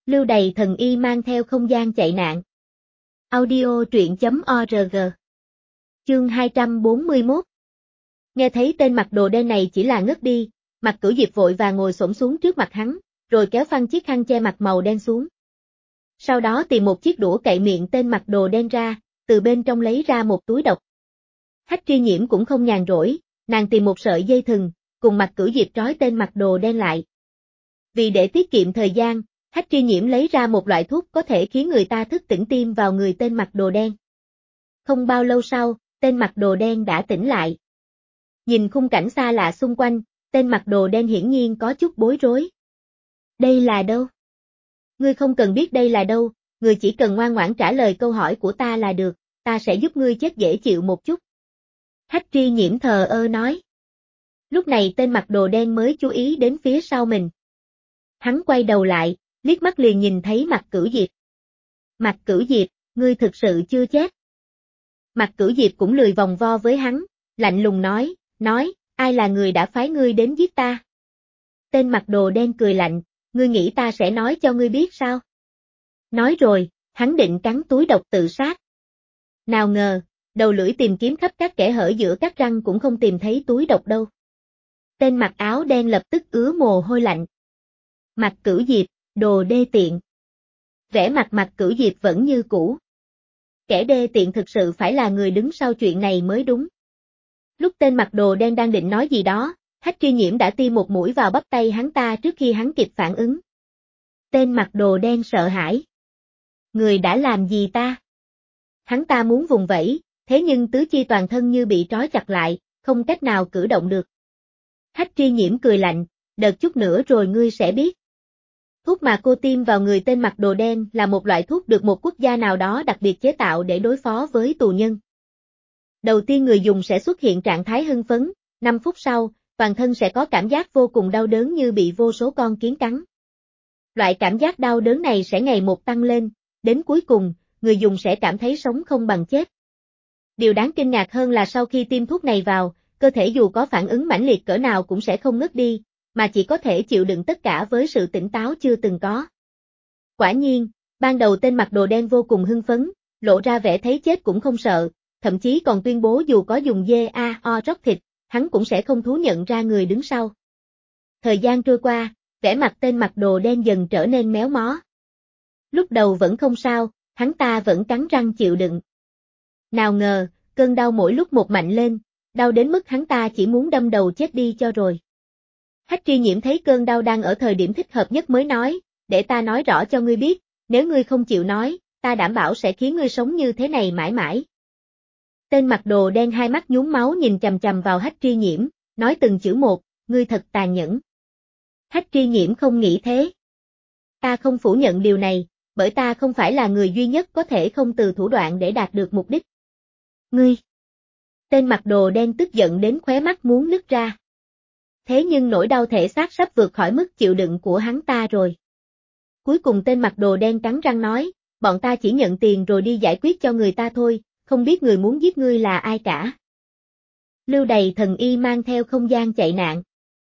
Lưu Đày thần y mang theo không gian chạy nạn. Audio truyện.org. Chương 241. Nghe thấy tên mặc đồ đen này chỉ là ngất đi, Mặc Cửu Diệp vội và ngồi xổm xuống trước mặt hắn, rồi kéo phăng chiếc khăn che mặt màu đen xuống. Sau đó tìm một chiếc đũa cậy miệng tên mặc đồ đen ra, từ bên trong lấy ra một túi độc. Hách Tri Nhiễm cũng không nhàn rỗi, nàng tìm một sợi dây thừng, cùng Mặc Cửu Diệp trói tên mặc đồ đen lại. Vì để tiết kiệm thời gian, Hách Tri Nhiễm lấy ra một loại thuốc có thể khiến người ta thức tỉnh tiêm vào người tên mặc đồ đen. Không bao lâu sau, tên mặc đồ đen đã tỉnh lại. Nhìn khung cảnh xa lạ xung quanh, tên mặc đồ đen hiển nhiên có chút bối rối. Đây là đâu? Ngươi không cần biết đây là đâu, ngươi chỉ cần ngoan ngoãn trả lời câu hỏi của ta là được, ta sẽ giúp ngươi chết dễ chịu một chút. Hách Tri Nhiễm thờ ơ nói. Lúc này tên mặc đồ đen mới chú ý đến phía sau mình. Hắn quay đầu lại, liếc mắt liền nhìn thấy Mặc Cửu Diệp. Mặc Cửu Diệp, ngươi thực sự chưa chết. Mặc Cửu Diệp cũng lười vòng vo với hắn, lạnh lùng nói, ai là người đã phái ngươi đến giết ta? Tên mặc đồ đen cười lạnh, ngươi nghĩ ta sẽ nói cho ngươi biết sao? Nói rồi, hắn định cắn túi độc tự sát. Nào ngờ, đầu lưỡi tìm kiếm khắp các kẽ hở giữa các răng cũng không tìm thấy túi độc đâu. Tên mặc áo đen lập tức ứa mồ hôi lạnh. Mặc Cửu Diệp, đồ đê tiện. Vẻ mặt Mặc Cửu Diệp vẫn như cũ. Kẻ đê tiện thực sự phải là người đứng sau chuyện này mới đúng. Lúc tên mặc đồ đen đang định nói gì đó, Hách Tri Nhiễm đã tiêm một mũi vào bắp tay hắn ta trước khi hắn kịp phản ứng. Tên mặc đồ đen sợ hãi. Người đã làm gì ta? Hắn ta muốn vùng vẫy, thế nhưng tứ chi toàn thân như bị trói chặt lại, không cách nào cử động được. Hách Tri Nhiễm cười lạnh, đợi chút nữa rồi ngươi sẽ biết. Thuốc mà cô tiêm vào người tên mặc đồ đen là một loại thuốc được một quốc gia nào đó đặc biệt chế tạo để đối phó với tù nhân. Đầu tiên người dùng sẽ xuất hiện trạng thái hưng phấn, 5 phút sau, toàn thân sẽ có cảm giác vô cùng đau đớn như bị vô số con kiến cắn. Loại cảm giác đau đớn này sẽ ngày một tăng lên, đến cuối cùng, người dùng sẽ cảm thấy sống không bằng chết. Điều đáng kinh ngạc hơn là sau khi tiêm thuốc này vào, cơ thể dù có phản ứng mãnh liệt cỡ nào cũng sẽ không ngất đi, mà chỉ có thể chịu đựng tất cả với sự tỉnh táo chưa từng có. Quả nhiên, ban đầu tên mặc đồ đen vô cùng hưng phấn, lộ ra vẻ thấy chết cũng không sợ, thậm chí còn tuyên bố dù có dùng GAO rót thịt, hắn cũng sẽ không thú nhận ra người đứng sau. Thời gian trôi qua, vẻ mặt tên mặc đồ đen dần trở nên méo mó. Lúc đầu vẫn không sao, hắn ta vẫn cắn răng chịu đựng. Nào ngờ, cơn đau mỗi lúc một mạnh lên, đau đến mức hắn ta chỉ muốn đâm đầu chết đi cho rồi. Hách Tri Nhiễm thấy cơn đau đang ở thời điểm thích hợp nhất mới nói, để ta nói rõ cho ngươi biết, nếu ngươi không chịu nói, ta đảm bảo sẽ khiến ngươi sống như thế này mãi mãi. Tên mặc đồ đen hai mắt nhuốm máu nhìn chằm chằm vào Hách Tri Nhiễm, nói từng chữ một, ngươi thật tàn nhẫn. Hách Tri Nhiễm không nghĩ thế. Ta không phủ nhận điều này, bởi ta không phải là người duy nhất có thể không từ thủ đoạn để đạt được mục đích. Ngươi! Tên mặc đồ đen tức giận đến khóe mắt muốn nứt ra. Thế nhưng nỗi đau thể xác sắp vượt khỏi mức chịu đựng của hắn ta rồi. Cuối cùng tên mặc đồ đen cắn răng nói, bọn ta chỉ nhận tiền rồi đi giải quyết cho người ta thôi, không biết người muốn giết ngươi là ai cả. Lưu Đày thần y mang theo không gian chạy nạn.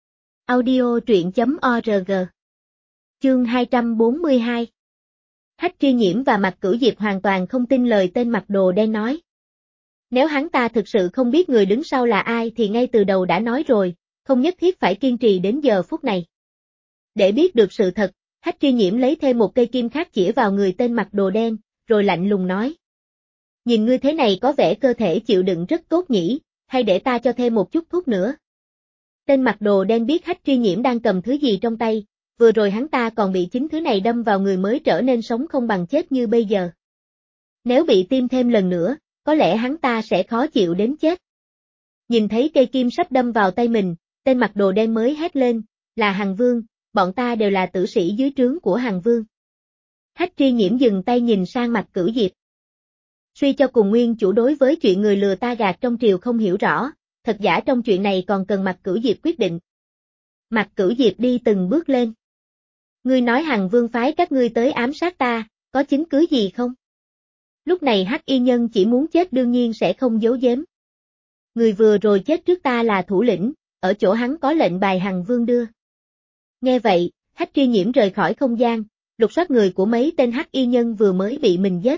Audio truyện.org. Chương 242. Hách Tri Nhiễm và Mặc Cửu Diệp hoàn toàn không tin lời tên mặc đồ đen nói. Nếu hắn ta thực sự không biết người đứng sau là ai thì ngay từ đầu đã nói rồi, không nhất thiết phải kiên trì đến giờ phút này. Để biết được sự thật, Hách Tri Nhiễm lấy thêm một cây kim khác chĩa vào người tên mặc đồ đen, rồi lạnh lùng nói. Nhìn ngươi thế này có vẻ cơ thể chịu đựng rất tốt nhỉ, hay để ta cho thêm một chút thuốc nữa. Tên mặc đồ đen biết Hách Tri Nhiễm đang cầm thứ gì trong tay, vừa rồi hắn ta còn bị chính thứ này đâm vào người mới trở nên sống không bằng chết như bây giờ. Nếu bị tiêm thêm lần nữa, có lẽ hắn ta sẽ khó chịu đến chết. Nhìn thấy cây kim sắp đâm vào tay mình, tên mặc đồ đen mới hét lên, là Hằng Vương, bọn ta đều là tử sĩ dưới trướng của Hằng Vương. Hách Tri Nhiễm dừng tay nhìn sang Mặc Cửu Diệp. Suy cho cùng nguyên chủ đối với chuyện người lừa ta gạt trong triều không hiểu rõ, thật giả trong chuyện này còn cần Mặc Cửu Diệp quyết định. Mặc Cửu Diệp đi từng bước lên. Ngươi nói Hằng Vương phái các ngươi tới ám sát ta, có chứng cứ gì không? Lúc này Hắc Y Nhân chỉ muốn chết đương nhiên sẽ không giấu giếm. Người vừa rồi chết trước ta là thủ lĩnh, ở chỗ hắn có lệnh bài Hằng Vương đưa. Nghe vậy, Hách Tri Nhiễm rời khỏi không gian, lục soát người của mấy tên hắc y nhân vừa mới bị mình giết.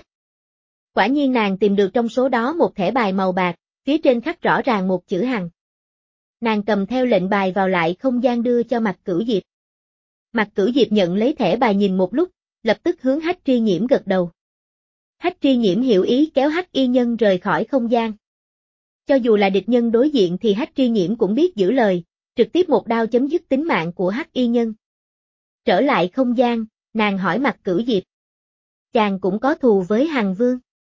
Quả nhiên nàng tìm được trong số đó một thẻ bài màu bạc, phía trên khắc rõ ràng một chữ Hằng. Nàng cầm theo lệnh bài vào lại không gian đưa cho Mạc Cửu Diệp. Mạc Cửu Diệp nhận lấy thẻ bài nhìn một lúc, lập tức hướng Hách Tri Nhiễm gật đầu. Hách Tri Nhiễm hiểu ý kéo hắc y nhân rời khỏi không gian. Cho dù là địch nhân đối diện thì Hách Tri Nhiễm cũng biết giữ lời, trực tiếp một đao chấm dứt tính mạng của hắc y nhân. Trở lại không gian, nàng hỏi Mạc Cửu Diệp. Chàng cũng có thù với Hằng Vương.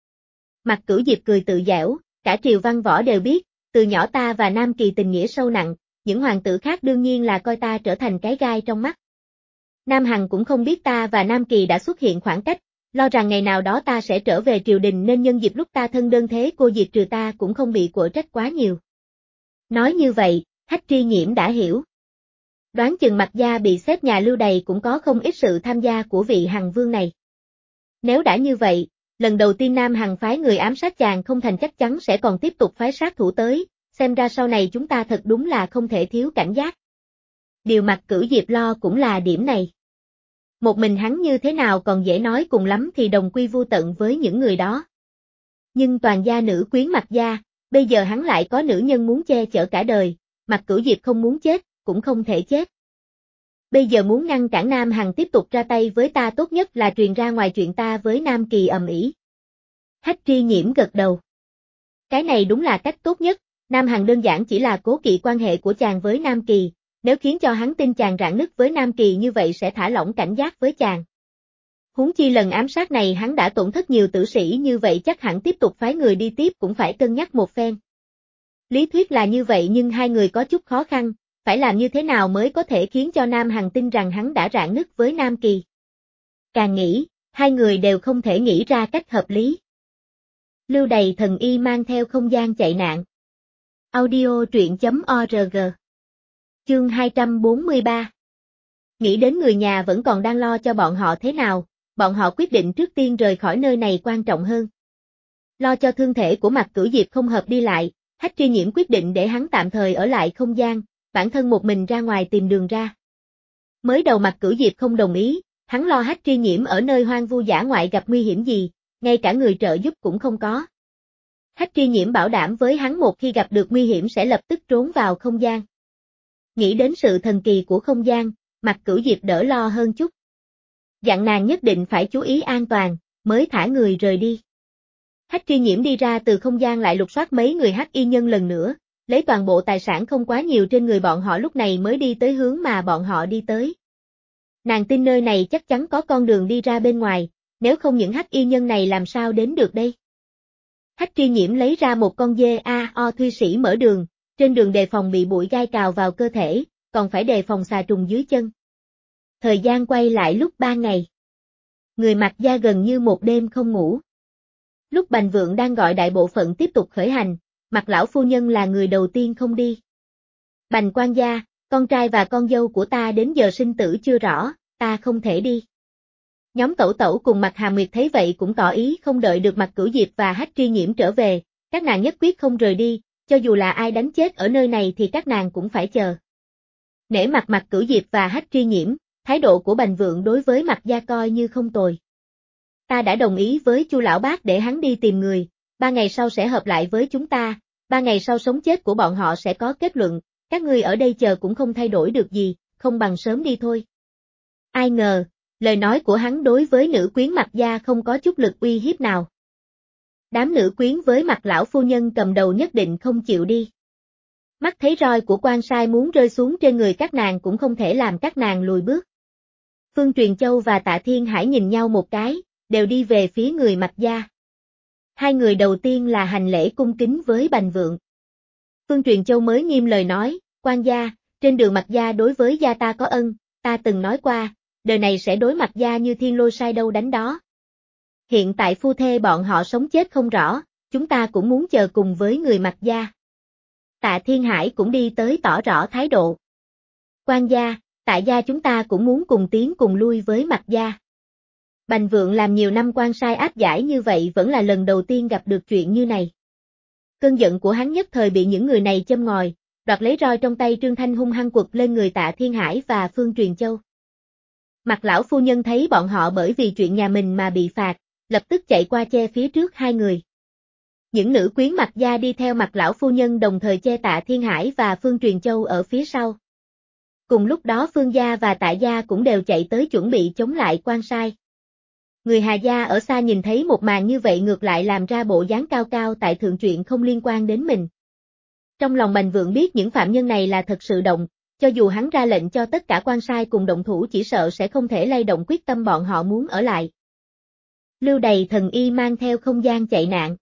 Mạc Cửu Diệp cười tự giễu, cả triều văn võ đều biết, từ nhỏ ta và Nam Kỳ tình nghĩa sâu nặng, những hoàng tử khác đương nhiên là coi ta trở thành cái gai trong mắt. Nam Hằng cũng không biết ta và Nam Kỳ đã xuất hiện khoảng cách, lo rằng ngày nào đó ta sẽ trở về triều đình nên nhân dịp lúc ta thân đơn thế cô diệt trừ ta cũng không bị quở trách quá nhiều. Nói như vậy, Hách Tri Nhiễm đã hiểu. Đoán chừng Mạc gia bị xếp nhà lưu đày cũng có không ít sự tham gia của vị Hằng Vương này. Nếu đã như vậy, lần đầu tiên Nam Hằng phái người ám sát chàng không thành chắc chắn sẽ còn tiếp tục phái sát thủ tới, xem ra sau này chúng ta thật đúng là không thể thiếu cảnh giác. Điều Mạc Cửu Diệp lo cũng là điểm này. Một mình hắn như thế nào còn dễ nói, cùng lắm thì đồng quy vu tận với những người đó. Nhưng toàn gia nữ quyến Mạc gia, bây giờ hắn lại có nữ nhân muốn che chở cả đời, Mạc Cửu Diệp không muốn chết, cũng không thể chết. Bây giờ muốn ngăn cản Nam Hằng tiếp tục ra tay với ta tốt nhất là truyền ra ngoài chuyện ta với Nam Kỳ ầm ĩ. Hách Tri Nhiễm gật đầu. Cái này đúng là cách tốt nhất, Nam Hằng đơn giản chỉ là cố kỵ quan hệ của chàng với Nam Kỳ, nếu khiến cho hắn tin chàng rạn nứt với Nam Kỳ như vậy sẽ thả lỏng cảnh giác với chàng. Huống chi lần ám sát này hắn đã tổn thất nhiều tử sĩ như vậy chắc hẳn tiếp tục phái người đi tiếp cũng phải cân nhắc một phen. Lý thuyết là như vậy nhưng hai người có chút khó khăn, phải làm như thế nào mới có thể khiến cho Nam Hằng tin rằng hắn đã rạn nứt với Nam Kỳ. Càng nghĩ, hai người đều không thể nghĩ ra cách hợp lý. Lưu đày thần y mang theo không gian chạy nạn. Audio truyện.org. Chương 243. Nghĩ đến người nhà vẫn còn đang lo cho bọn họ thế nào, bọn họ quyết định trước tiên rời khỏi nơi này quan trọng hơn. Lo cho thương thể của Mạc Cửu Diệp không hợp đi lại, Hách Tri Nhiễm quyết định để hắn tạm thời ở lại không gian, bản thân một mình ra ngoài tìm đường ra. Mới đầu Mạc Cửu Diệp không đồng ý, hắn lo Hách Tri Nhiễm ở nơi hoang vu dã ngoại gặp nguy hiểm gì, ngay cả người trợ giúp cũng không có. Hách Tri Nhiễm bảo đảm với hắn một khi gặp được nguy hiểm sẽ lập tức trốn vào không gian. Nghĩ đến sự thần kỳ của không gian, Mạc Cửu Diệp đỡ lo hơn chút. Dặn nàng nhất định phải chú ý an toàn, mới thả người rời đi. Hách Tri Nhiễm đi ra từ không gian lại lục soát mấy người hắc y nhân lần nữa, lấy toàn bộ tài sản không quá nhiều trên người bọn họ lúc này mới đi tới hướng mà bọn họ đi tới. Nàng tin nơi này chắc chắn có con đường đi ra bên ngoài, nếu không những hắc y nhân này làm sao đến được đây. Hách Tri Nhiễm lấy ra một con dê A.O. Thụy Sĩ mở đường, trên đường đề phòng bị bụi gai cào vào cơ thể, còn phải đề phòng xà trùng dưới chân. Thời gian quay lại lúc 3 ngày. Người Mạc gia gần như một đêm không ngủ. Lúc Bành Vượng đang gọi đại bộ phận tiếp tục khởi hành, Mạc lão phu nhân là người đầu tiên không đi. Bành quan gia, con trai và con dâu của ta đến giờ sinh tử chưa rõ, ta không thể đi. Nhóm Tẩu Tẩu cùng Mạc Hà Nguyệt thấy vậy cũng tỏ ý không đợi được Mạc Cửu Diệp và Hách Tri Nhiễm trở về, các nàng nhất quyết không rời đi, cho dù là ai đánh chết ở nơi này thì các nàng cũng phải chờ. Nể mặt Mạc Cửu Diệp và Hách Tri Nhiễm, thái độ của Bành Vượng đối với Mạc gia coi như không tồi. Ta đã đồng ý với Chu lão bác để hắn đi tìm người, 3 ngày sau sẽ hợp lại với chúng ta, 3 ngày sau sống chết của bọn họ sẽ có kết luận, các ngươi ở đây chờ cũng không thay đổi được gì, không bằng sớm đi thôi. Ai ngờ, lời nói của hắn đối với nữ quyến Mạc gia không có chút lực uy hiếp nào. Đám nữ quyến với Mạc lão phu nhân cầm đầu nhất định không chịu đi. Mắt thấy roi của quan sai muốn rơi xuống trên người các nàng cũng không thể làm các nàng lùi bước. Phương Truyền Châu và Tạ Thiên Hải nhìn nhau một cái, đều đi về phía người Mạc gia. Hai người đầu tiên là hành lễ cung kính với Bành Vượng. Phương Truyền Châu mới nghiêm lời nói, quan gia, trên đường Mạc gia đối với gia ta có ân, ta từng nói qua, đời này sẽ đối Mạc gia như thiên lôi sai đâu đánh đó. Hiện tại phu thê bọn họ sống chết không rõ, chúng ta cũng muốn chờ cùng với người Mạc gia. Tạ Thiên Hải cũng đi tới tỏ rõ thái độ. Quan gia, Tạ gia chúng ta cũng muốn cùng tiến cùng lui với Mạc gia. Bành Vượng làm nhiều năm quan sai áp giải như vậy vẫn là lần đầu tiên gặp được chuyện như này. Cơn giận của hắn nhất thời bị những người này châm ngòi, đoạt lấy roi trong tay Trương Thanh hung hăng quật lên người Tạ Thiên Hải và Phương Truyền Châu. Mặt lão phu nhân thấy bọn họ bởi vì chuyện nhà mình mà bị phạt, lập tức chạy qua che phía trước hai người. Những nữ quyến Mạc gia đi theo Mặt lão phu nhân đồng thời che Tạ Thiên Hải và Phương Truyền Châu ở phía sau. Cùng lúc đó Phương gia và Tạ gia cũng đều chạy tới chuẩn bị chống lại quan sai. Người Hà gia ở xa nhìn thấy một màn như vậy ngược lại làm ra bộ dáng cao cao tại thượng chuyện không liên quan đến mình. Trong lòng Bành Vượng biết những phạm nhân này là thật sự động, cho dù hắn ra lệnh cho tất cả quan sai cùng động thủ chỉ sợ sẽ không thể lay động quyết tâm bọn họ muốn ở lại. Lưu Đày thần y mang theo không gian chạy nạn.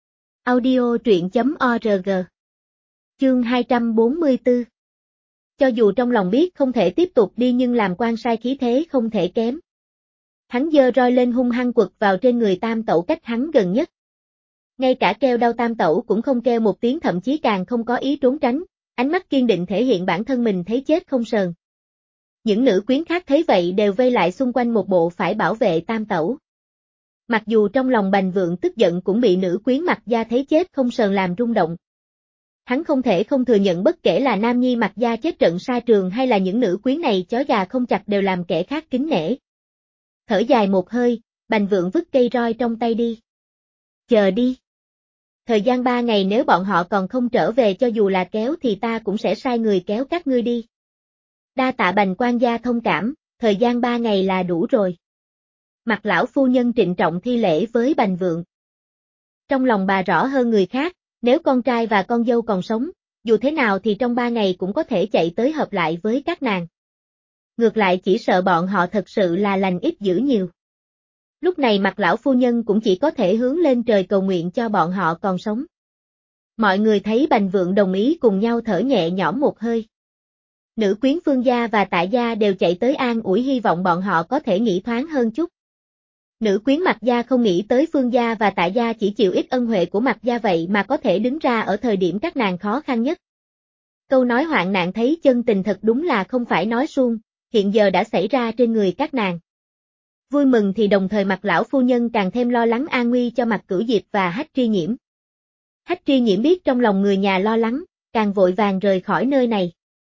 Audio truyện.org. Chương 244. Cho dù trong lòng biết không thể tiếp tục đi nhưng làm quan sai khí thế không thể kém. Hắn giơ roi lên hung hăng quật vào trên người Tam Tẩu cách hắn gần nhất. Ngay cả kêu đau Tam Tẩu cũng không kêu một tiếng, thậm chí càng không có ý trốn tránh, ánh mắt kiên định thể hiện bản thân mình thấy chết không sờn. Những nữ quyến khác thấy vậy đều vây lại xung quanh một bộ phải bảo vệ Tam Tẩu. Mặc dù trong lòng Bành Vượng tức giận cũng bị nữ quyến Mạc gia thấy chết không sờn làm rung động. Hắn không thể không thừa nhận bất kể là nam nhi Mạc gia chết trận sa trường hay là những nữ quyến này chó gà không chặt đều làm kẻ khác kính nể. Thở dài một hơi, Bành Vượng vứt cây roi trong tay đi. Chờ đi. Thời gian 3 ngày nếu bọn họ còn không trở về cho dù là kéo thì ta cũng sẽ sai người kéo các ngươi đi. Đa tạ Bành quan gia thông cảm, thời gian 3 ngày là đủ rồi. Mặt lão phu nhân trịnh trọng thi lễ với Bành Vượng. Trong lòng bà rõ hơn người khác, nếu con trai và con dâu còn sống, dù thế nào thì trong 3 ngày cũng có thể chạy tới hợp lại với các nàng. Ngược lại chỉ sợ bọn họ thật sự là lành ít dữ nhiều. Lúc này Mặt lão phu nhân cũng chỉ có thể hướng lên trời cầu nguyện cho bọn họ còn sống. Mọi người thấy Bành Vượng đồng ý cùng nhau thở nhẹ nhõm một hơi. Nữ quyến Phương gia và Tạ gia đều chạy tới an ủi hy vọng bọn họ có thể nghĩ thoáng hơn chút. Nữ quyến Mạc gia không nghĩ tới Phương gia và Tạ gia chỉ chịu ít ân huệ của Mạc gia vậy mà có thể đứng ra ở thời điểm các nàng khó khăn nhất. Câu nói hoạn nạn thấy chân tình thật đúng là không phải nói suông, hiện giờ đã xảy ra trên người các nàng. Vui mừng thì đồng thời Mạc lão phu nhân càng thêm lo lắng an nguy cho Mạc Cửu Diệp và Hách Tri Nhiễm. Hách Tri Nhiễm biết trong lòng người nhà lo lắng, càng vội vàng rời khỏi nơi này.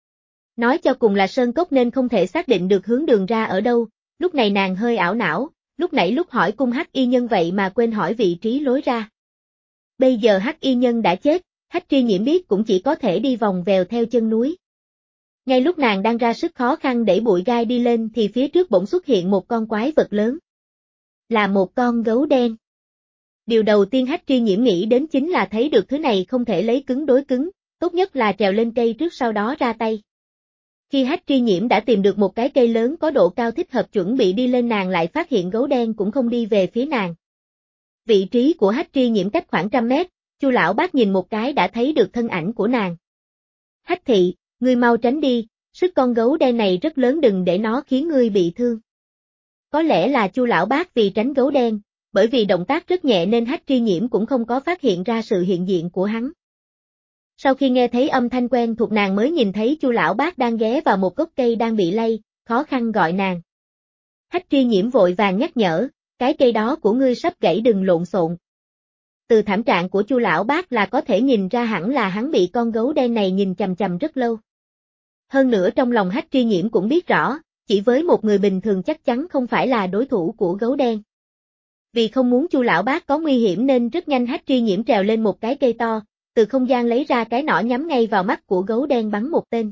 Nói cho cùng là sơn cốc nên không thể xác định được hướng đường ra ở đâu, lúc này nàng hơi ảo não, lúc nãy lúc hỏi cung Hắc y nhân vậy mà quên hỏi vị trí lối ra. Bây giờ Hắc y nhân đã chết, Hách Tri Nhiễm biết cũng chỉ có thể đi vòng vèo theo chân núi. Ngay lúc nàng đang ra sức khó khăn đẩy bụi gai đi lên thì phía trước bỗng xuất hiện một con quái vật lớn. Là một con gấu đen. Điều đầu tiên Hách Tri Nhiễm nghĩ đến chính là thấy được thứ này không thể lấy cứng đối cứng, tốt nhất là trèo lên cây trước sau đó ra tay. Khi Hách Tri Nhiễm đã tìm được một cái cây lớn có độ cao thích hợp chuẩn bị đi lên nàng lại phát hiện gấu đen cũng không đi về phía nàng. Vị trí của Hách Tri Nhiễm cách khoảng 100 mét, Chu lão bác nhìn một cái đã thấy được thân ảnh của nàng. Hách thị, ngươi mau tránh đi, sức con gấu đen này rất lớn đừng để nó khiến ngươi bị thương. Có lẽ là Chu lão bác vì tránh gấu đen, bởi vì động tác rất nhẹ nên Hách Tri Nhiễm cũng không có phát hiện ra sự hiện diện của hắn. Sau khi nghe thấy âm thanh quen thuộc nàng mới nhìn thấy Chu lão bác đang ghé vào một gốc cây đang bị lay, khó khăn gọi nàng. Hách Tri Nhiễm vội vàng nhắc nhở, cái cây đó của ngươi sắp gãy đừng lộn xộn. Từ thảm trạng của Chu lão bác là có thể nhìn ra hẳn là hắn bị con gấu đen này nhìn chằm chằm rất lâu. Hơn nữa trong lòng Hách Tri Nhiễm cũng biết rõ, chỉ với một người bình thường chắc chắn không phải là đối thủ của gấu đen. Vì không muốn Chu lão bác có nguy hiểm nên rất nhanh Hách Tri Nhiễm trèo lên một cái cây to, từ không gian lấy ra cái nỏ nhắm ngay vào mắt của gấu đen bắn một tên.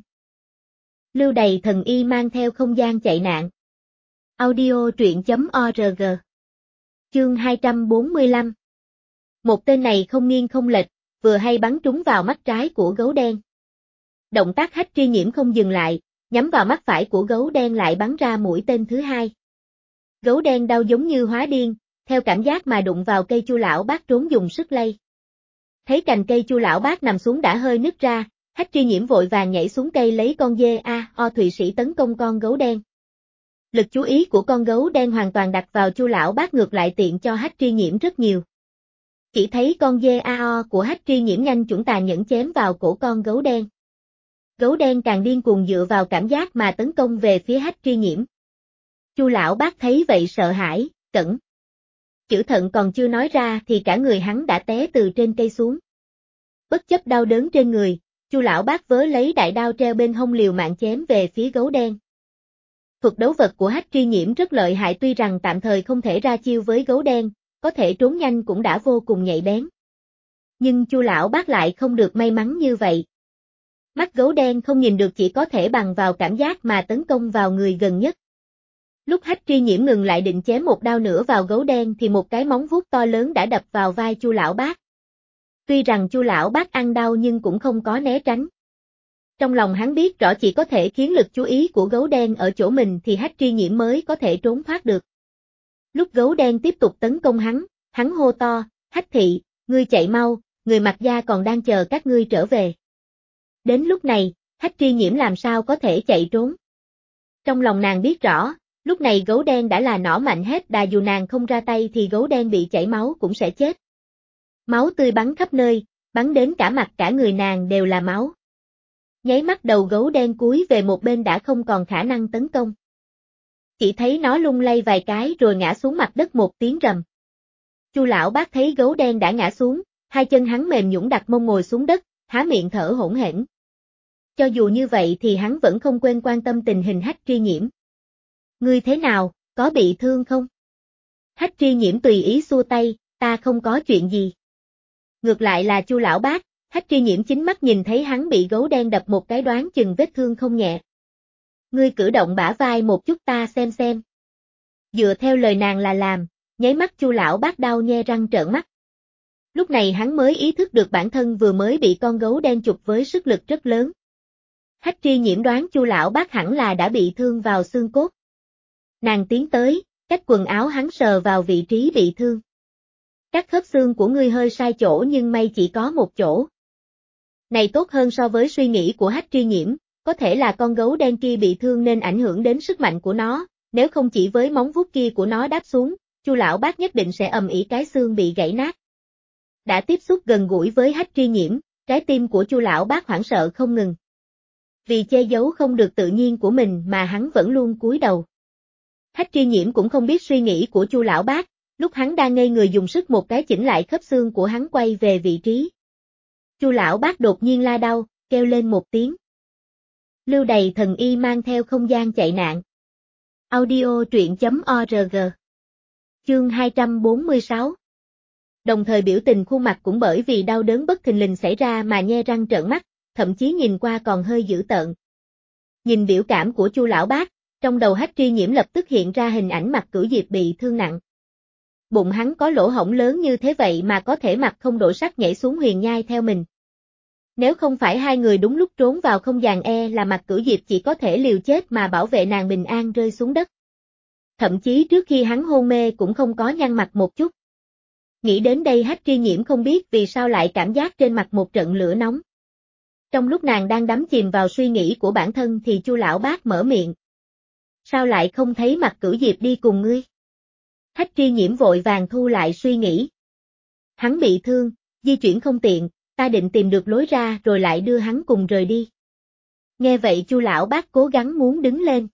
Lưu Đày thần y mang theo không gian chạy nạn. Audio truyện.org. Chương 245. Một tên này không nghiêng không lệch, vừa hay bắn trúng vào mắt trái của gấu đen. Động tác Hách Tri Nhiễm không dừng lại, nhắm vào mắt phải của gấu đen lại bắn ra mũi tên thứ hai. Gấu đen đau giống như hóa điên, theo cảm giác mà đụng vào cây Chu lão bác trốn dùng sức lay. Thấy cành cây Chu lão bác nằm xuống đã hơi nứt ra, Hách Tri Nhiễm vội vàng nhảy xuống cây lấy con dê A.O. Thụy Sĩ tấn công con gấu đen. Lực chú ý của con gấu đen hoàn toàn đặt vào Chu lão bác ngược lại tiện cho Hách Tri Nhiễm rất nhiều. Chỉ thấy con dê A.O. của Hách Tri Nhiễm nhanh chuẩn tàn nhẫn chém vào cổ con gấu đen. Gấu đen càng điên cuồng dựa vào cảm giác mà tấn công về phía Hách Tri Nhiễm. Chu lão bác thấy vậy sợ hãi, cẩn. Chữ thận còn chưa nói ra thì cả người hắn đã té từ trên cây xuống. Bất chấp đau đớn trên người, Chu lão bác vớ lấy đại đao treo bên hông liều mạng chém về phía gấu đen. Thuật đấu vật của Hách Tri Nhiễm rất lợi hại, tuy rằng tạm thời không thể ra chiêu với gấu đen, có thể trốn nhanh cũng đã vô cùng nhạy bén. Nhưng Chu lão bác lại không được may mắn như vậy. Mắt gấu đen không nhìn được, chỉ có thể bằng vào cảm giác mà tấn công vào người gần nhất. Lúc Hách Tri Nhiễm ngừng lại định chém một đao nữa vào gấu đen thì một cái móng vuốt to lớn đã đập vào vai Chu lão bác. Tuy rằng Chu lão bác ăn đau nhưng cũng không có né tránh. Trong lòng hắn biết rõ chỉ có thể khiến lực chú ý của gấu đen ở chỗ mình thì Hách Tri Nhiễm mới có thể trốn thoát được. Lúc gấu đen tiếp tục tấn công hắn hô to, Hách thị, ngươi chạy mau, người mặc da còn đang chờ các ngươi trở về. Đến lúc này, Hách Tri Nhiễm làm sao có thể chạy trốn. Trong lòng nàng biết rõ, lúc này gấu đen đã là nỏ mạnh hết đà, dù nàng không ra tay thì gấu đen bị chảy máu cũng sẽ chết. Máu tươi bắn khắp nơi, bắn đến cả mặt cả người nàng đều là máu. Nháy mắt đầu gấu đen cúi về một bên đã không còn khả năng tấn công. Chỉ thấy nó lung lay vài cái rồi ngã xuống mặt đất một tiếng rầm. Chu lão bác thấy gấu đen đã ngã xuống, hai chân hắn mềm nhũn đặt mông ngồi xuống đất, há miệng thở hổn hển. Cho dù như vậy thì hắn vẫn không quên quan tâm tình hình Hách Tri Nhiễm. Ngươi thế nào, có bị thương không? Hách Tri Nhiễm tùy ý xua tay, ta không có chuyện gì. Ngược lại là Chu lão bác, Hách Tri Nhiễm chính mắt nhìn thấy hắn bị gấu đen đập một cái, đoán chừng vết thương không nhẹ. Ngươi cử động bả vai một chút ta xem. Dựa theo lời nàng là làm, nháy mắt Chu lão bác đau nhe răng trợn mắt. Lúc này hắn mới ý thức được bản thân vừa mới bị con gấu đen chụp với sức lực rất lớn. Hách Tri Nhiễm đoán Chu lão bác hẳn là đã bị thương vào xương cốt. Nàng tiến tới, cách quần áo hắn sờ vào vị trí bị thương. Các khớp xương của ngươi hơi sai chỗ nhưng may chỉ có một chỗ. Này tốt hơn so với suy nghĩ của Hách Tri Nhiễm, có thể là con gấu đen kia bị thương nên ảnh hưởng đến sức mạnh của nó, nếu không chỉ với móng vuốt kia của nó đáp xuống, Chu lão bác nhất định sẽ ầm ĩ cái xương bị gãy nát. Đã tiếp xúc gần gũi với Hách Tri Nhiễm, trái tim của Chu lão bác hoảng sợ không ngừng. Vì che giấu không được tự nhiên của mình mà hắn vẫn luôn cúi đầu. Hách Tri Nhiễm cũng không biết suy nghĩ của Chu lão bác, lúc hắn đang ngây người dùng sức một cái chỉnh lại khớp xương của hắn quay về vị trí. Chu lão bác đột nhiên la đau, kêu lên một tiếng. Lưu Đày thần y mang theo không gian chạy nạn. Audio truyện.org. Chương 246. Đồng thời biểu tình khuôn mặt cũng bởi vì đau đớn bất thình lình xảy ra mà nhe răng trợn mắt, thậm chí nhìn qua còn hơi dữ tợn. Nhìn biểu cảm của Chu lão bác, trong đầu Hách Tri Nhiễm lập tức hiện ra hình ảnh Mạc Cửu Diệp bị thương nặng. Bụng hắn có lỗ hổng lớn như thế vậy mà có thể mặt không đổi sắc nhảy xuống huyền nhai theo mình. Nếu không phải hai người đúng lúc trốn vào không gian, là Mạc Cửu Diệp chỉ có thể liều chết mà bảo vệ nàng bình an rơi xuống đất. Thậm chí trước khi hắn hôn mê cũng không có nhăn mặt một chút. Nghĩ đến đây Hách Tri Nhiễm không biết vì sao lại cảm giác trên mặt một trận lửa nóng. Trong lúc nàng đang đắm chìm vào suy nghĩ của bản thân thì Chu lão bác mở miệng. Sao lại không thấy Mạc Cửu Diệp đi cùng ngươi? Hách Tri Nhiễm vội vàng thu lại suy nghĩ. Hắn bị thương, di chuyển không tiện, ta định tìm được lối ra rồi lại đưa hắn cùng rời đi. Nghe vậy Chu lão bác cố gắng muốn đứng lên.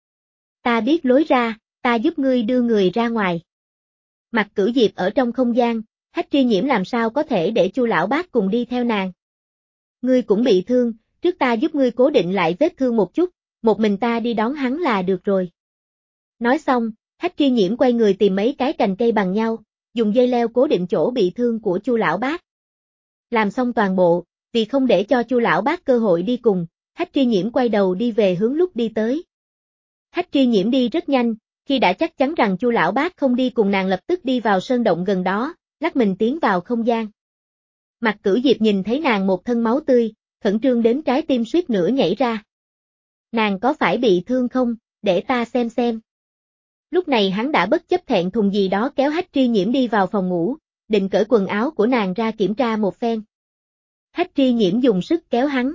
Ta biết lối ra, ta giúp ngươi đưa người ra ngoài. Mạc Cửu Diệp ở trong không gian, Hách Tri Nhiễm làm sao có thể để Chu lão bác cùng đi theo nàng. Ngươi cũng bị thương, trước ta giúp ngươi cố định lại vết thương một chút, một mình ta đi đón hắn là được rồi. Nói xong, Hách Tri Nhiễm quay người tìm mấy cái cành cây bằng nhau, dùng dây leo cố định chỗ bị thương của Chu lão bác. Làm xong toàn bộ, vì không để cho Chu lão bác cơ hội đi cùng, Hách Tri Nhiễm quay đầu đi về hướng lúc đi tới. Hách Tri Nhiễm đi rất nhanh, khi đã chắc chắn rằng Chu lão bác không đi cùng nàng lập tức đi vào sơn động gần đó, lắc mình tiến vào không gian. Mạc Cửu Diệp nhìn thấy nàng một thân máu tươi, khẩn trương đến trái tim suýt nữa nhảy ra. Nàng có phải bị thương không, để ta xem. Lúc này hắn đã bất chấp thẹn thùng gì đó kéo Hách Tri Nhiễm đi vào phòng ngủ, định cởi quần áo của nàng ra kiểm tra một phen. Hách Tri Nhiễm dùng sức kéo hắn.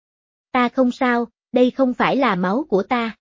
Ta không sao, đây không phải là máu của ta.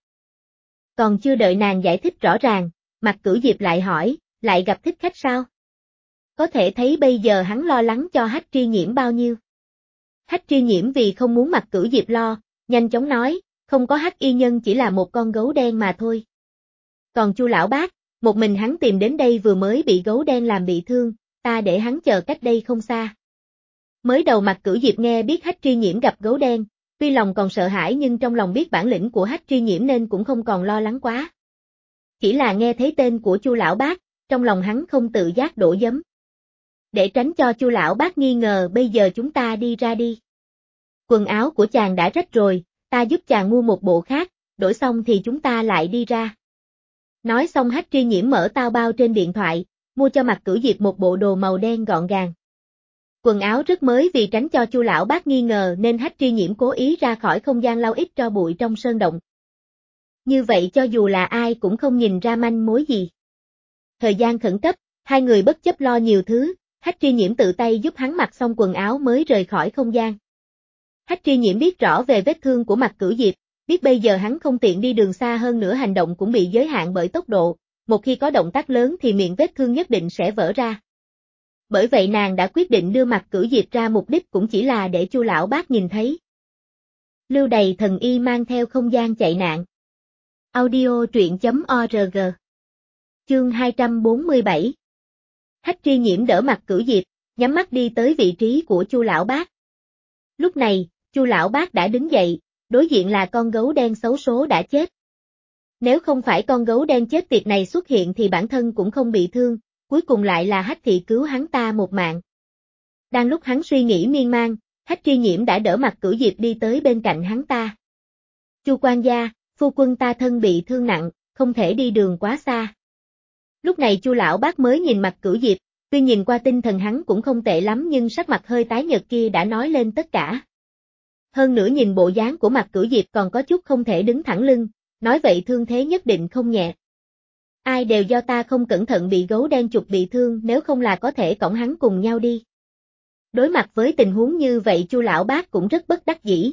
Còn chưa đợi nàng giải thích rõ ràng, Mạc Cửu Diệp lại hỏi, lại gặp thích khách sao? Có thể thấy bây giờ hắn lo lắng cho Hách Tri Nhiễm bao nhiêu. Hách Tri Nhiễm vì không muốn Mạc Cửu Diệp lo, nhanh chóng nói, không có Hắc y nhân chỉ là một con gấu đen mà thôi. Còn Chu lão bác, một mình hắn tìm đến đây vừa mới bị gấu đen làm bị thương, ta để hắn chờ cách đây không xa. Mới đầu Mạc Cửu Diệp nghe biết Hách Tri Nhiễm gặp gấu đen, Tuy lòng còn sợ hãi nhưng trong lòng biết bản lĩnh của Hách Tri Nhiễm nên cũng không còn lo lắng quá. Chỉ là nghe thấy tên của Chu lão bác, trong lòng hắn không tự giác đổ giấm. Để tránh cho Chu lão bác nghi ngờ, bây giờ chúng ta đi ra đi. Quần áo của chàng đã rách rồi, ta giúp chàng mua một bộ khác, đổi xong thì chúng ta lại đi ra. Nói xong Hách Tri Nhiễm mở tao bao trên điện thoại, mua cho Mạc Cửu Diệp một bộ đồ màu đen gọn gàng. Quần áo rất mới, vì tránh cho Chu lão bác nghi ngờ nên Hách Tri Nhiễm cố ý ra khỏi không gian lau ít tro bụi trong sơn động. Như vậy cho dù là ai cũng không nhìn ra manh mối gì. Thời gian khẩn cấp, hai người bất chấp lo nhiều thứ, Hách Tri Nhiễm tự tay giúp hắn mặc xong quần áo mới rời khỏi không gian. Hách Tri Nhiễm biết rõ về vết thương của Mạc Cửu Diệp, biết bây giờ hắn không tiện đi đường xa, hơn nữa hành động cũng bị giới hạn bởi tốc độ, một khi có động tác lớn thì miệng vết thương nhất định sẽ vỡ ra. Bởi vậy nàng đã quyết định đưa Mạc Cửu Diệp ra, mục đích cũng chỉ là để Chu lão bác nhìn thấy. Lưu Đầy Thần Y mang theo không gian chạy nạn. Audio truyện.org. Chương 247. Hách Tri Nhiễm đỡ Mạc Cửu Diệp, nhắm mắt đi tới vị trí của Chu lão bác. Lúc này, Chu lão bác đã đứng dậy, đối diện là con gấu đen xấu số đã chết. Nếu không phải con gấu đen chết tiệt này xuất hiện thì bản thân cũng không bị thương, cuối cùng lại là Hách Thị cứu hắn ta một mạng. Đang lúc hắn suy nghĩ miên man, Hách Tri Nhiễm đã đỡ Mạc Cửu Diệp đi tới bên cạnh hắn ta. Chu quan gia, phu quân ta thân bị thương nặng, không thể đi đường quá xa. Lúc này Chu lão bác mới nhìn Mạc Cửu Diệp, tuy nhìn qua tinh thần hắn cũng không tệ lắm nhưng sắc mặt hơi tái nhợt kia đã nói lên tất cả. Hơn nữa nhìn bộ dáng của Mạc Cửu Diệp còn có chút không thể đứng thẳng lưng, nói vậy thương thế nhất định không nhẹ. Ai đều do ta không cẩn thận bị gấu đen chụp bị thương, nếu không là có thể cõng hắn cùng nhau đi. Đối mặt với tình huống như vậy Chu lão bác cũng rất bất đắc dĩ.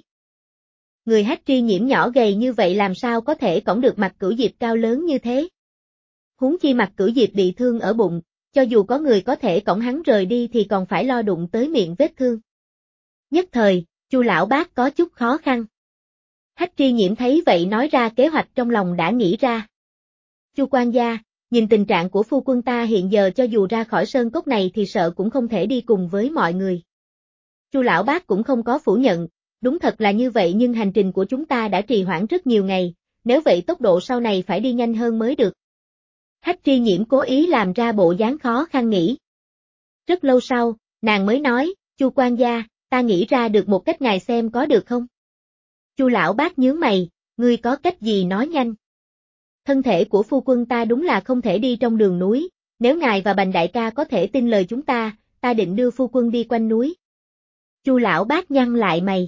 Người Hách Tri Nhiễm nhỏ gầy như vậy làm sao có thể cõng được Mạc Cửu Diệp cao lớn như thế. Huống chi Mạc Cửu Diệp bị thương ở bụng, cho dù có người có thể cõng hắn rời đi thì còn phải lo đụng tới miệng vết thương. Nhất thời, Chu lão bác có chút khó khăn. Hách Tri Nhiễm thấy vậy nói ra kế hoạch trong lòng đã nghĩ ra. Chu quan gia, nhìn tình trạng của phu quân ta hiện giờ cho dù ra khỏi sơn cốc này thì sợ cũng không thể đi cùng với mọi người. Chu lão bác cũng không có phủ nhận, đúng thật là như vậy nhưng hành trình của chúng ta đã trì hoãn rất nhiều ngày, nếu vậy tốc độ sau này phải đi nhanh hơn mới được. Hách Tri Nhiễm cố ý làm ra bộ dáng khó khăn nghĩ. Rất lâu sau, nàng mới nói, Chu quan gia, ta nghĩ ra được một cách, ngài xem có được không? Chu lão bác nhướng mày, ngươi có cách gì nói nhanh. Thân thể của phu quân ta đúng là không thể đi trong đường núi, nếu ngài và Bành đại ca có thể tin lời chúng ta định đưa phu quân đi quanh núi. Chu lão bác nhăn lại mày.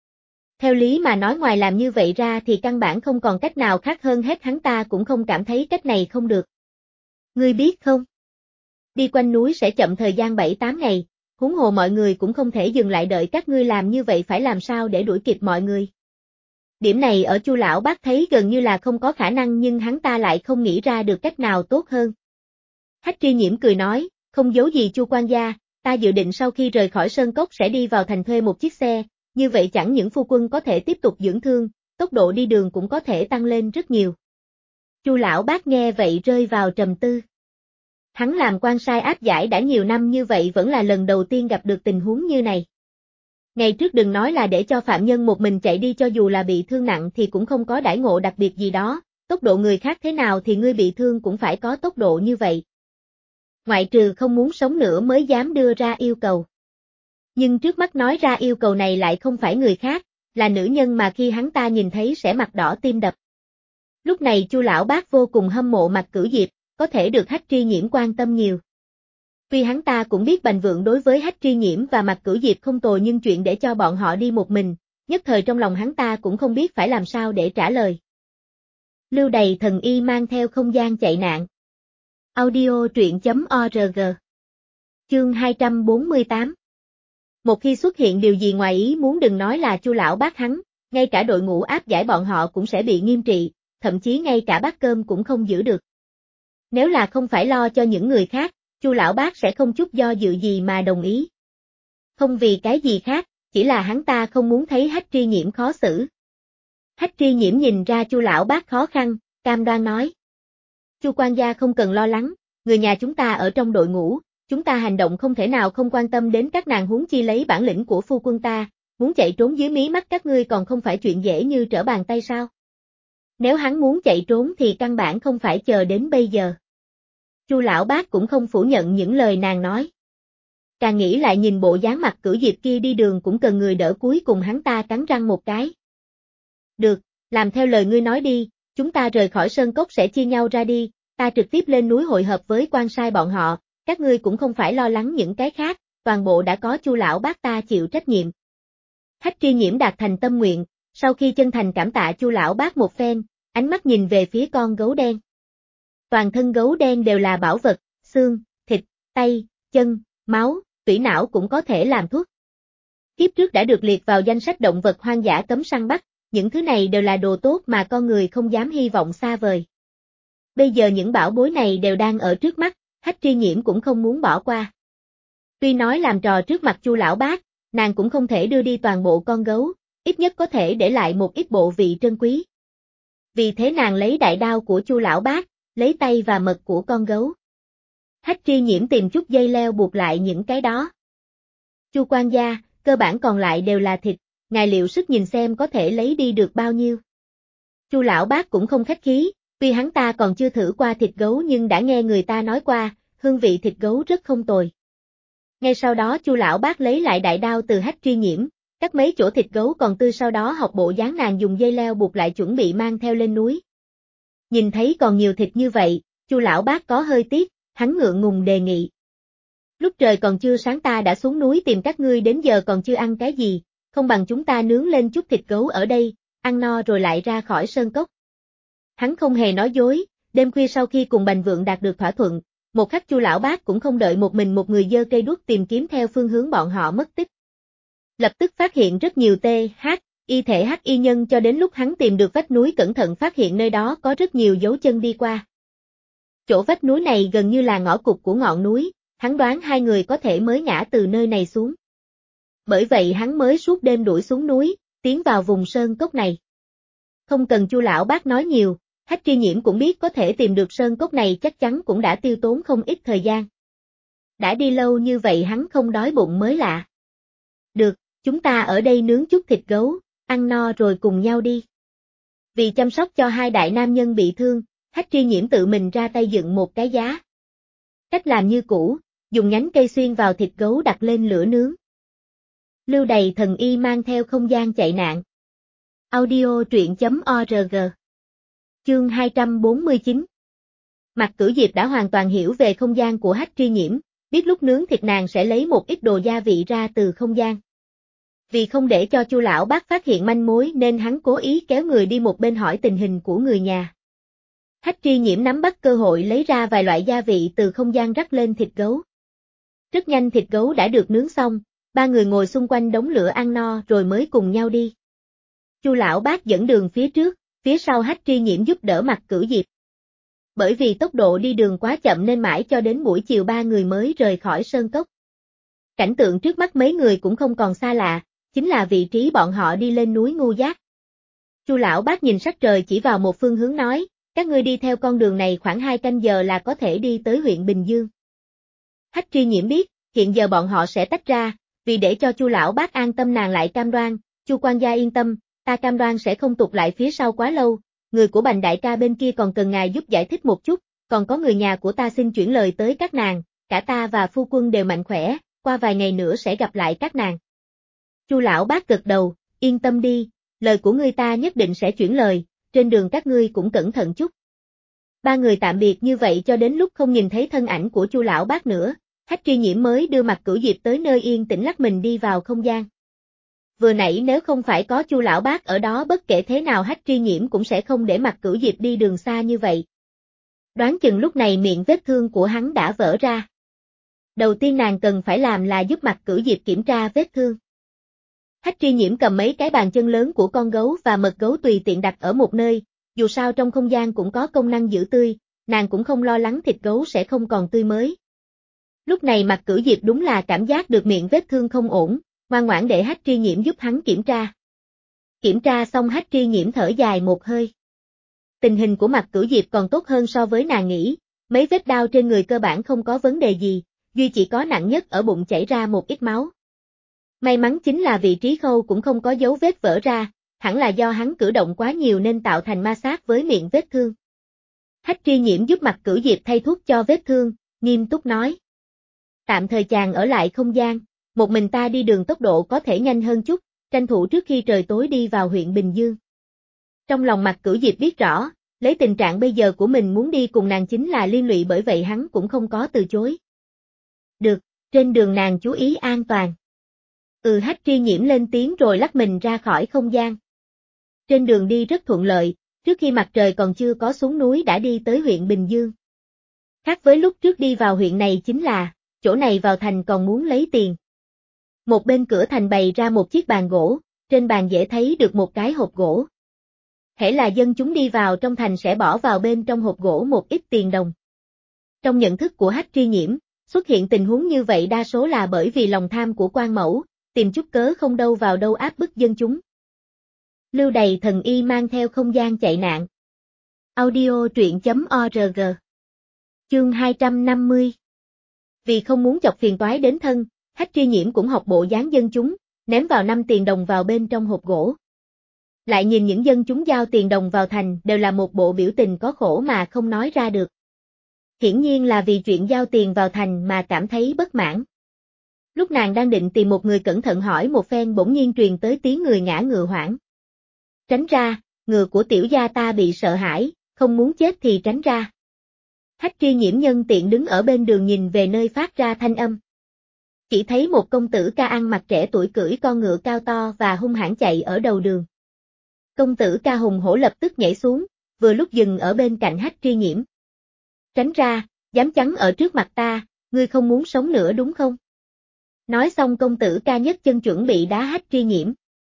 Theo lý mà nói ngoài làm như vậy ra thì căn bản không còn cách nào khác hơn hết, hắn ta cũng không cảm thấy cách này không được. Ngươi biết không? Đi quanh núi sẽ chậm thời gian 7-8 ngày, huống hồ mọi người cũng không thể dừng lại đợi các ngươi, làm như vậy phải làm sao để đuổi kịp mọi người. Điểm này ở Chu lão bác thấy gần như là không có khả năng nhưng hắn ta lại không nghĩ ra được cách nào tốt hơn. Hách Tri Nhiễm cười nói, không giấu gì Chu quan gia, ta dự định sau khi rời khỏi sơn cốc sẽ đi vào thành thuê một chiếc xe, như vậy chẳng những phu quân có thể tiếp tục dưỡng thương, tốc độ đi đường cũng có thể tăng lên rất nhiều. Chu lão bác nghe vậy rơi vào trầm tư. Hắn làm quan sai áp giải đã nhiều năm như vậy vẫn là lần đầu tiên gặp được tình huống như này. Ngày trước đừng nói là để cho phạm nhân một mình chạy đi, cho dù là bị thương nặng thì cũng không có đãi ngộ đặc biệt gì đó, tốc độ người khác thế nào thì ngươi bị thương cũng phải có tốc độ như vậy. Ngoại trừ không muốn sống nữa mới dám đưa ra yêu cầu. Nhưng trước mắt nói ra yêu cầu này lại không phải người khác, là nữ nhân mà khi hắn ta nhìn thấy sẽ mặt đỏ tim đập. Lúc này Chu lão bác vô cùng hâm mộ Mạc Cửu Diệp, có thể được Hách Tri Nhiễm quan tâm nhiều. Tuy hắn ta cũng biết Bành Vượng đối với Hách Tri Nhiễm và Mạc Cửu Diệp không tồi nhưng chuyện để cho bọn họ đi một mình, nhất thời trong lòng hắn ta cũng không biết phải làm sao để trả lời. Lưu Đầy Thần Y mang theo không gian chạy nạn. Audio truyện.org. Chương 248. Một khi xuất hiện điều gì ngoài ý muốn đừng nói là Chu lão bác hắn, ngay cả đội ngũ áp giải bọn họ cũng sẽ bị nghiêm trị, thậm chí ngay cả bát cơm cũng không giữ được. Nếu là không phải lo cho những người khác, Chu lão bác sẽ không chút do dự gì mà đồng ý. Không vì cái gì khác, chỉ là hắn ta không muốn thấy Hách Tri Nhiễm khó xử. Hách Tri Nhiễm nhìn ra Chu lão bác khó khăn, cam đoan nói. Chu quan gia không cần lo lắng, người nhà chúng ta ở trong đội ngũ, chúng ta hành động không thể nào không quan tâm đến các nàng, huống chi lấy bản lĩnh của phu quân ta, muốn chạy trốn dưới mí mắt các ngươi còn không phải chuyện dễ như trở bàn tay sao? Nếu hắn muốn chạy trốn thì căn bản không phải chờ đến bây giờ. Chu lão bác cũng không phủ nhận những lời nàng nói. Càng nghĩ lại nhìn bộ dáng Mặt Cửu Diệp kia đi đường cũng cần người đỡ, cuối cùng hắn ta cắn răng một cái. Được, làm theo lời ngươi nói đi, chúng ta rời khỏi sơn cốc sẽ chia nhau ra đi, ta trực tiếp lên núi hội hợp với quan sai bọn họ, các ngươi cũng không phải lo lắng những cái khác, toàn bộ đã có Chu lão bác ta chịu trách nhiệm. Hách Tri Nhiễm đạt thành tâm nguyện, sau khi chân thành cảm tạ Chu lão bác một phen, ánh mắt nhìn về phía con gấu đen. Toàn thân gấu đen đều là bảo vật, xương, thịt, tay, chân, máu, tủy não cũng có thể làm thuốc. Kiếp trước đã được liệt vào danh sách động vật hoang dã cấm săn bắt, những thứ này đều là đồ tốt mà con người không dám hy vọng xa vời. Bây giờ những bảo bối này đều đang ở trước mắt, Hách Tri Nhiễm cũng không muốn bỏ qua. Tuy nói làm trò trước mặt Chu lão bác, nàng cũng không thể đưa đi toàn bộ con gấu, ít nhất có thể để lại một ít bộ vị trân quý. Vì thế nàng lấy đại đao của Chu lão bác, lấy tay và mật của con gấu. Hách Tri Nhiễm tìm chút dây leo buộc lại những cái đó. Chu quan gia, cơ bản còn lại đều là thịt, ngài liệu sức nhìn xem có thể lấy đi được bao nhiêu. Chu lão bác cũng không khách khí, tuy hắn ta còn chưa thử qua thịt gấu nhưng đã nghe người ta nói qua, hương vị thịt gấu rất không tồi. Ngay sau đó Chu lão bác lấy lại đại đao từ Hách Tri Nhiễm, cắt mấy chỗ thịt gấu còn tươi, sau đó học bộ dáng nàng dùng dây leo buộc lại chuẩn bị mang theo lên núi. Nhìn thấy còn nhiều thịt như vậy, Chu lão bác có hơi tiếc, hắn ngượng ngùng đề nghị. Lúc trời còn chưa sáng ta đã xuống núi tìm các ngươi đến giờ còn chưa ăn cái gì, không bằng chúng ta nướng lên chút thịt gấu ở đây, ăn no rồi lại ra khỏi sơn cốc. Hắn không hề nói dối, đêm khuya sau khi cùng Bành Vượng đạt được thỏa thuận, một khắc Chu lão bác cũng không đợi một mình một người giơ cây đuốc tìm kiếm theo phương hướng bọn họ mất tích. Lập tức phát hiện rất nhiều y thể hắc y nhân, cho đến lúc hắn tìm được vách núi cẩn thận phát hiện nơi đó có rất nhiều dấu chân đi qua. Chỗ vách núi này gần như là ngõ cụt của ngọn núi, hắn đoán hai người có thể mới ngã từ nơi này xuống. Bởi vậy hắn mới suốt đêm đuổi xuống núi, tiến vào vùng sơn cốc này. Không cần Chu lão bác nói nhiều, Hách Tri Nhiễm cũng biết có thể tìm được sơn cốc này chắc chắn cũng đã tiêu tốn không ít thời gian. Đã đi lâu như vậy hắn không đói bụng mới lạ. Được, chúng ta ở đây nướng chút thịt gấu, ăn no rồi cùng nhau đi. Vì chăm sóc cho hai đại nam nhân bị thương, Hách Tri Nhiễm tự mình ra tay dựng một cái giá. Cách làm như cũ, dùng nhánh cây xuyên vào thịt gấu đặt lên lửa nướng. Lưu Đầy Thần Y mang theo không gian chạy nạn. Audio truyện.org. Chương 249. Mặt Cửu Diệp đã hoàn toàn hiểu về không gian của Hách Tri Nhiễm, biết lúc nướng thịt nàng sẽ lấy một ít đồ gia vị ra từ không gian. Vì không để cho Chu lão bác phát hiện manh mối nên hắn cố ý kéo người đi một bên hỏi tình hình của người nhà. Hách Tri Nhiễm nắm bắt cơ hội lấy ra vài loại gia vị từ không gian rắc lên thịt gấu. Rất nhanh thịt gấu đã được nướng xong, ba người ngồi xung quanh đống lửa ăn no rồi mới cùng nhau đi. Chu lão bác dẫn đường phía trước, phía sau Hách Tri Nhiễm giúp đỡ Mặt Cửu Diệp. Bởi vì tốc độ đi đường quá chậm nên mãi cho đến buổi chiều ba người mới rời khỏi sơn cốc. Cảnh tượng trước mắt mấy người cũng không còn xa lạ, chính là vị trí bọn họ đi lên núi Ngưu Giác. Chu lão bác nhìn sắc trời chỉ vào một phương hướng nói, các ngươi đi theo con đường này khoảng 2 canh giờ là có thể đi tới huyện Bình Dương. Hách Tri Nhiễm biết, hiện giờ bọn họ sẽ tách ra, vì để cho Chu lão bác an tâm nàng lại cam đoan, Chu quan gia yên tâm, ta cam đoan sẽ không tụt lại phía sau quá lâu, người của Bành đại ca bên kia còn cần ngài giúp giải thích một chút, còn có người nhà của ta xin chuyển lời tới các nàng, cả ta và phu quân đều mạnh khỏe, qua vài ngày nữa sẽ gặp lại các nàng. Chu lão bác gật đầu, yên tâm đi, lời của ngươi ta nhất định sẽ chuyển lời, trên đường các ngươi cũng cẩn thận chút. Ba người tạm biệt như vậy cho đến lúc không nhìn thấy thân ảnh của Chu lão bác nữa, Hách Tri Nhiễm mới đưa Mặt Cửu Diệp tới nơi yên tĩnh lắc mình đi vào không gian. Vừa nãy nếu không phải có Chu lão bác ở đó bất kể thế nào Hách Tri Nhiễm cũng sẽ không để Mặt Cửu Diệp đi đường xa như vậy. Đoán chừng lúc này miệng vết thương của hắn đã vỡ ra. Đầu tiên nàng cần phải làm là giúp Mặt Cửu Diệp kiểm tra vết thương. Hách Tri Nhiễm cầm mấy cái bàn chân lớn của con gấu và mật gấu tùy tiện đặt ở một nơi, dù sao trong không gian cũng có công năng giữ tươi, nàng cũng không lo lắng thịt gấu sẽ không còn tươi mới. Lúc này Mặt Cửu Diệp đúng là cảm giác được miệng vết thương không ổn, ngoan ngoãn để Hách Tri Nhiễm giúp hắn kiểm tra. Kiểm tra xong Hách Tri Nhiễm thở dài một hơi. Tình hình của Mặt Cửu Diệp còn tốt hơn so với nàng nghĩ, mấy vết đao trên người cơ bản không có vấn đề gì, duy chỉ có nặng nhất ở bụng chảy ra một ít máu. May mắn chính là vị trí khâu cũng không có dấu vết vỡ ra, hẳn là do hắn cử động quá nhiều nên tạo thành ma sát với miệng vết thương. Hách Tri Nhiễm giúp Mạc Cửu Diệp thay thuốc cho vết thương, nghiêm túc nói. Tạm thời chàng ở lại không gian, một mình ta đi đường tốc độ có thể nhanh hơn chút, tranh thủ trước khi trời tối đi vào huyện Bình Dương. Trong lòng Mạc Cửu Diệp biết rõ, lấy tình trạng bây giờ của mình muốn đi cùng nàng chính là liên lụy, bởi vậy hắn cũng không có từ chối. Được, trên đường nàng chú ý an toàn. Hách Tri Nhiễm lên tiếng rồi lắc mình ra khỏi không gian. Trên đường đi rất thuận lợi, trước khi mặt trời còn chưa có xuống núi đã đi tới huyện Bình Dương. Khác với lúc trước đi vào huyện này chính là, chỗ này vào thành còn muốn lấy tiền. Một bên cửa thành bày ra một chiếc bàn gỗ, trên bàn dễ thấy được một cái hộp gỗ. Hễ là dân chúng đi vào trong thành sẽ bỏ vào bên trong hộp gỗ một ít tiền đồng. Trong nhận thức của Hách Tri Nhiễm, xuất hiện tình huống như vậy đa số là bởi vì lòng tham của quan mẫu, tìm chút cớ không đâu vào đâu áp bức dân chúng. Lưu Đày thần y mang theo không gian chạy nạn. Audio truyện.org. Chương 250. Vì không muốn chọc phiền toái đến thân, Hách Tri Nhiễm cũng học bộ dáng dân chúng, ném vào 5 tiền đồng vào bên trong hộp gỗ. Lại nhìn những dân chúng giao tiền đồng vào thành đều là một bộ biểu tình có khổ mà không nói ra được. Hiển nhiên là vì chuyện giao tiền vào thành mà cảm thấy bất mãn. Lúc nàng đang định tìm một người cẩn thận hỏi một phen bỗng nhiên truyền tới tiếng người ngã ngựa hoảng. Tránh ra, ngựa của tiểu gia ta bị sợ hãi, không muốn chết thì tránh ra. Hách Tri Nhiễm nhân tiện đứng ở bên đường nhìn về nơi phát ra thanh âm. Chỉ thấy một công tử ca ăn mặc trẻ tuổi cưỡi con ngựa cao to và hung hãn chạy ở đầu đường. Công tử ca hùng hổ lập tức nhảy xuống, vừa lúc dừng ở bên cạnh Hách Tri Nhiễm. Tránh ra, dám chắn ở trước mặt ta, ngươi không muốn sống nữa đúng không? Nói xong công tử ca nhấc chân chuẩn bị đá Hách Tri Nhiễm.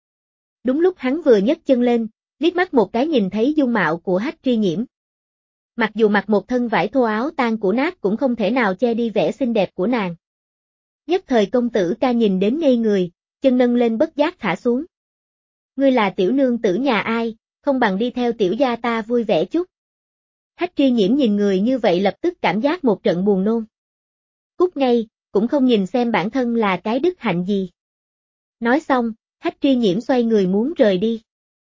Đúng lúc hắn vừa nhấc chân lên, liếc mắt một cái nhìn thấy dung mạo của Hách Tri Nhiễm. Mặc dù mặc một thân vải thô áo tang cũ nát cũng không thể nào che đi vẻ xinh đẹp của nàng. Nhất thời công tử ca nhìn đến ngây người, chân nâng lên bất giác thả xuống. Ngươi là tiểu nương tử nhà ai, không bằng đi theo tiểu gia ta vui vẻ chút. Hách Tri Nhiễm nhìn người như vậy lập tức cảm giác một trận buồn nôn. Cút ngay, cũng không nhìn xem bản thân là cái đức hạnh gì. Nói xong, Hách Tri Nhiễm xoay người muốn rời đi.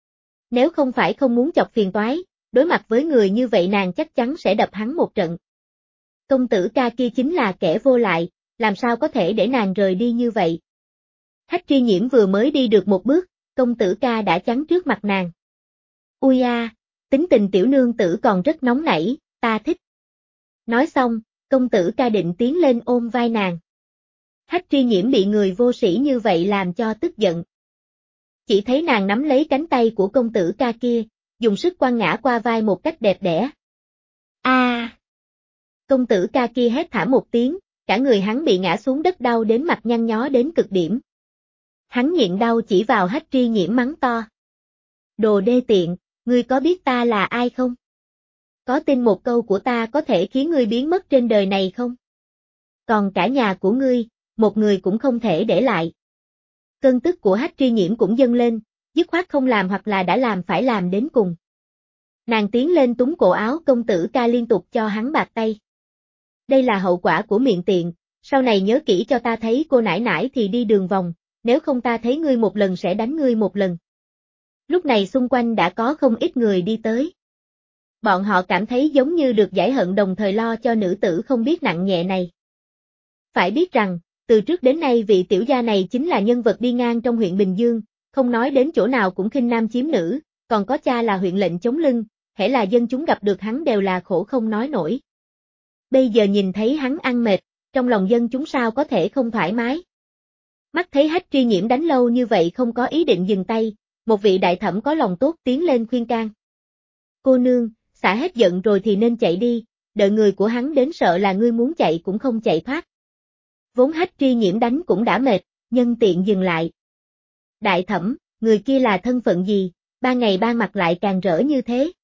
Nếu không phải không muốn chọc phiền toái, đối mặt với người như vậy nàng chắc chắn sẽ đập hắn một trận. Công tử ca kia chính là kẻ vô lại, làm sao có thể để nàng rời đi như vậy. Hách Tri Nhiễm vừa mới đi được một bước, công tử ca đã chắn trước mặt nàng. Ui a, tính tình tiểu nương tử còn rất nóng nảy, ta thích. Nói xong, công tử ca định tiến lên ôm vai nàng. Hách Tri Nhiễm bị người vô sĩ như vậy làm cho tức giận. Chỉ thấy nàng nắm lấy cánh tay của công tử ca kia, dùng sức quăng ngã qua vai một cách đẹp đẽ. Công tử ca kia hét thảm một tiếng, cả người hắn bị ngã xuống đất đau đến mặt nhăn nhó đến cực điểm. Hắn nhịn đau chỉ vào Hách Tri Nhiễm mắng to. Đồ đê tiện, ngươi có biết ta là ai không? Có tin một câu của ta có thể khiến ngươi biến mất trên đời này không? Còn cả nhà của ngươi, một người cũng không thể để lại. Cơn tức của Hách Tri Nhiễm cũng dâng lên, dứt khoát không làm hoặc là đã làm phải làm đến cùng. Nàng tiến lên túm cổ áo công tử ca liên tục cho hắn bạt tay. Đây là hậu quả của miệng tiện, sau này nhớ kỹ cho ta thấy cô nãi nãi thì đi đường vòng, nếu không ta thấy ngươi một lần sẽ đánh ngươi một lần. Lúc này xung quanh đã có không ít người đi tới. Bọn họ cảm thấy giống như được giải hận đồng thời lo cho nữ tử không biết nặng nhẹ này. Phải biết rằng, từ trước đến nay vị tiểu gia này chính là nhân vật đi ngang trong huyện Bình Dương, không nói đến chỗ nào cũng khinh nam chiếm nữ, còn có cha là huyện lệnh chống lưng, hễ là dân chúng gặp được hắn đều là khổ không nói nổi. Bây giờ nhìn thấy hắn ăn mệt, trong lòng dân chúng sao có thể không thoải mái. Mắt thấy Hách Tri Nhiễm đánh lâu như vậy không có ý định dừng tay, một vị đại thẩm có lòng tốt tiến lên khuyên can. Cô nương, xả hết giận rồi thì nên chạy đi, đợi người của hắn đến sợ là ngươi muốn chạy cũng không chạy thoát. Vốn Hách Tri Nhiễm đánh cũng đã mệt, nhân tiện dừng lại. Đại thẩm, người kia là thân phận gì, ban ngày ban mặt lại càng rỡ như thế.